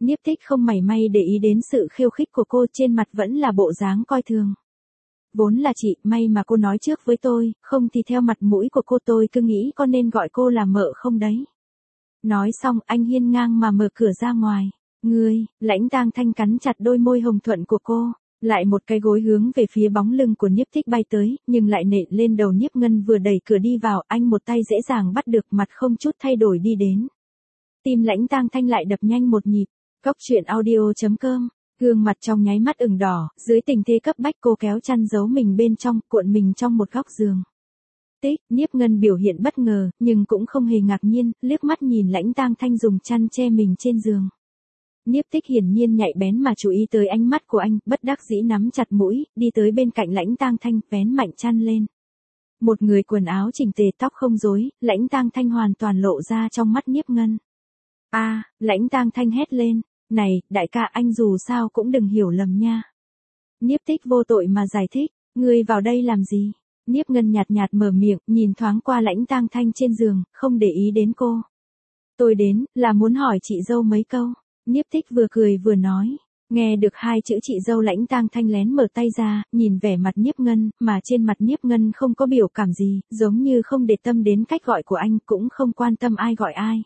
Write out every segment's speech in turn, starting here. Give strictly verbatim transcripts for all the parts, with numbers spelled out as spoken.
Nhiếp Tích không mảy may để ý đến sự khiêu khích của cô, trên mặt vẫn là bộ dáng coi thường. Vốn là chị, may mà cô nói trước với tôi, không thì theo mặt mũi của cô tôi cứ nghĩ con nên gọi cô là mợ không đấy. Nói xong anh hiên ngang mà mở cửa ra ngoài. Ngươi, Lãnh Tang Thanh cắn chặt đôi môi hồng thuận của cô, lại một cái gối hướng về phía bóng lưng của Nhiếp Tích bay tới, nhưng lại nện lên đầu Nhiếp Ngân vừa đẩy cửa đi vào, anh một tay dễ dàng bắt được, mặt không chút thay đổi đi đến. Tim Lãnh Tang Thanh lại đập nhanh một nhịp. Cốc truyện audio chấm com, gương mặt trong nháy mắt ửng đỏ, dưới tình thế cấp bách cô kéo chăn giấu mình bên trong, cuộn mình trong một góc giường. Tích, Nhiếp Ngân biểu hiện bất ngờ, nhưng cũng không hề ngạc nhiên, liếc mắt nhìn Lãnh Tang Thanh dùng chăn che mình trên giường. Nhiếp Tích hiển nhiên nhạy bén mà chú ý tới ánh mắt của anh, bất đắc dĩ nắm chặt mũi, đi tới bên cạnh Lãnh Tang Thanh, vén mạnh chăn lên. Một người quần áo chỉnh tề, tóc không rối, Lãnh Tang Thanh hoàn toàn lộ ra trong mắt Nhiếp Ngân. A, à, Lãnh Tang Thanh hét lên, này, đại ca anh dù sao cũng đừng hiểu lầm nha. Nhiếp Tích vô tội mà giải thích, ngươi vào đây làm gì? Nhiếp Ngân nhạt nhạt mở miệng, nhìn thoáng qua Lãnh Tang Thanh trên giường, không để ý đến cô. Tôi đến, là muốn hỏi chị dâu mấy câu. Nhiếp Tích vừa cười vừa nói. Nghe được hai chữ chị dâu, Lãnh Tang Thanh lén mở tay ra, nhìn vẻ mặt Nhiếp Ngân, mà trên mặt Nhiếp Ngân không có biểu cảm gì, giống như không để tâm đến cách gọi của anh, cũng không quan tâm ai gọi ai.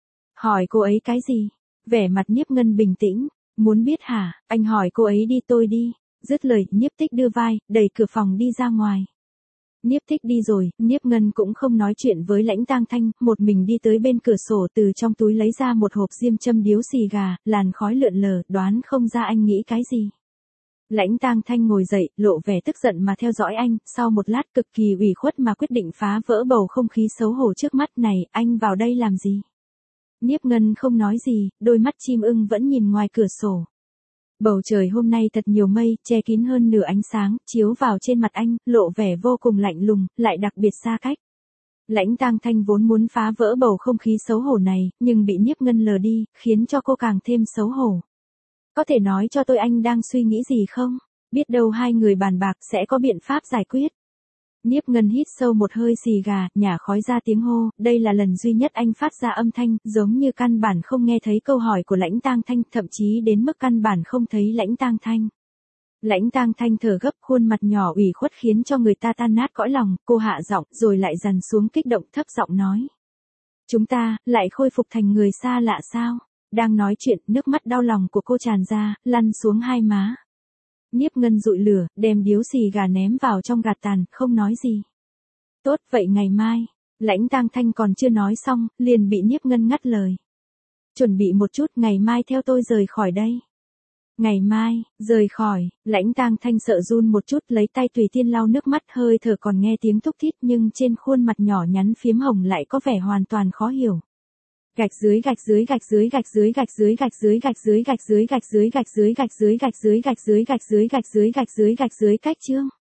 Hỏi cô ấy cái gì? Vẻ mặt Nhiếp Ngân bình tĩnh. Muốn biết hả? Anh hỏi cô ấy đi, tôi đi. Dứt lời, Nhiếp Tích đưa vai, đẩy cửa phòng đi ra ngoài. Nhiếp Tích đi rồi, Nhiếp Ngân cũng không nói chuyện với Lãnh Tang Thanh, một mình đi tới bên cửa sổ, từ trong túi lấy ra một hộp diêm châm điếu xì gà, làn khói lượn lờ, đoán không ra anh nghĩ cái gì. Lãnh Tang Thanh ngồi dậy, lộ vẻ tức giận mà theo dõi anh, sau một lát cực kỳ ủy khuất mà quyết định phá vỡ bầu không khí xấu hổ trước mắt này, anh vào đây làm gì? Nhiếp Ngân không nói gì, đôi mắt chim ưng vẫn nhìn ngoài cửa sổ. Bầu trời hôm nay thật nhiều mây, che kín hơn nửa ánh sáng, chiếu vào trên mặt anh, lộ vẻ vô cùng lạnh lùng, lại đặc biệt xa cách. Lãnh Tang Thanh vốn muốn phá vỡ bầu không khí xấu hổ này, nhưng bị Nhiếp Ngân lờ đi, khiến cho cô càng thêm xấu hổ. Có thể nói cho tôi anh đang suy nghĩ gì không? Biết đâu hai người bàn bạc sẽ có biện pháp giải quyết. Nhiếp Ngân hít sâu một hơi xì gà, nhả khói ra tiếng hô, đây là lần duy nhất anh phát ra âm thanh, giống như căn bản không nghe thấy câu hỏi của Lãnh Tang Thanh, thậm chí đến mức căn bản không thấy Lãnh Tang Thanh. Lãnh Tang Thanh thở gấp, khuôn mặt nhỏ ủy khuất khiến cho người ta tan nát cõi lòng, cô hạ giọng, rồi lại dằn xuống kích động, thấp giọng nói. Chúng ta, lại khôi phục thành người xa lạ sao? Đang nói chuyện, nước mắt đau lòng của cô tràn ra, lăn xuống hai má. Nhiếp Ngân dụi lửa, đem điếu xì gà ném vào trong gạt tàn, không nói gì. Tốt, vậy ngày mai. Lãnh Tang Thanh còn chưa nói xong, liền bị Nhiếp Ngân ngắt lời. Chuẩn bị một chút, ngày mai theo tôi rời khỏi đây. Ngày mai, rời khỏi, Lãnh Tang Thanh sợ run một chút, lấy tay tùy tiên lau nước mắt, hơi thở còn nghe tiếng thúc thít, nhưng trên khuôn mặt nhỏ nhắn phiếm hồng lại có vẻ hoàn toàn khó hiểu. Gạch dưới gạch dưới gạch dưới gạch dưới gạch dưới gạch dưới gạch dưới gạch dưới gạch dưới gạch dưới gạch dưới gạch dưới gạch dưới gạch dưới gạch dưới gạch dưới gạch dưới cách chương.